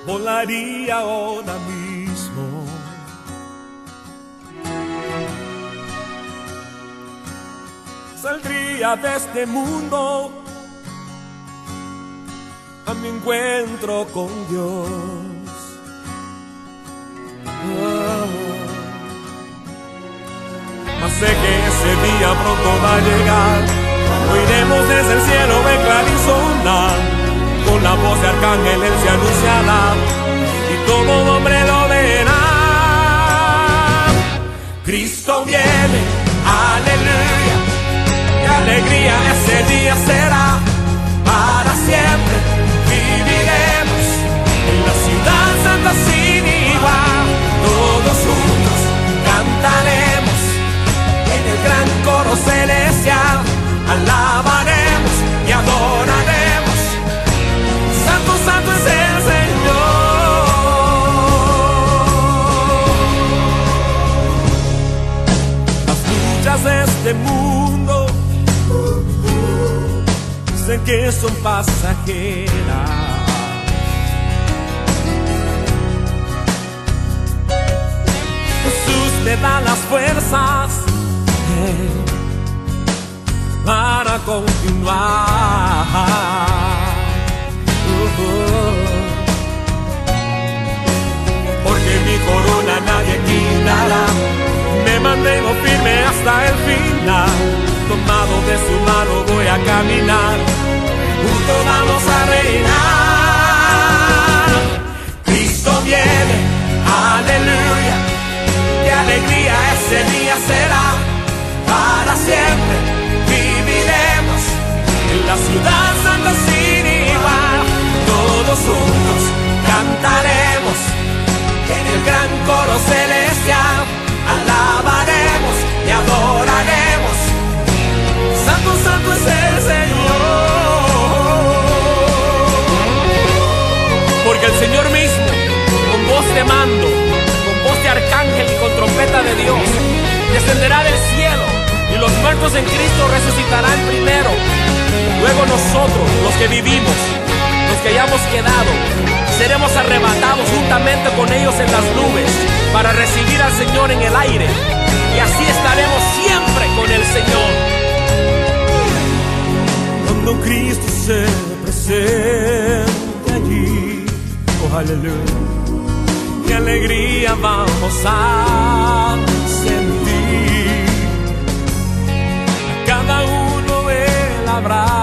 volaría ahora mismo. Saldría de este mundo a mi encuentro con Dios. Mas sé que ese día pronto va a llegar. Oiremos desde el cielo de clarisonar, con la voz de arcángel él se anunciará y todo hombre lo verá. Cristo viene, aleluya, qué alegría ese día será. Para siempre viviremos en la ciudad santa sin igual. Todos juntos cantaremos en el gran coro celestial. Alabaremos y adoraremos. Santo, santo es el Señor. Las luchas de este mundo dicen que son pasajeras. Jesús te da las fuerzas para continuar. Porque mi corona nadie quitará. Me mantengo firme hasta el final. Tomado de su mano voy a caminar. Juntos vamos a reinar. Cristo viene, aleluya. Qué alegría ese día será. Para siempre viviremos en la ciudad santa sin igual. Todos juntos cantaremos en el gran coro celestial. Alabaremos y adoraremos. Santo, santo es el Señor. Porque el Señor mismo, con voz de mando, con voz de arcángel y con trompeta de Dios, descenderá del cielo, y los muertos en Cristo resucitarán primero. Luego nosotros, los que vivimos, los que hayamos quedado, seremos arrebatados juntamente con ellos en las nubes para recibir al Señor en el aire, y así estaremos siempre con el Señor. Cuando Cristo se presente allí, oh aleluya, qué alegría vamos a sentir. A cada uno Él habrá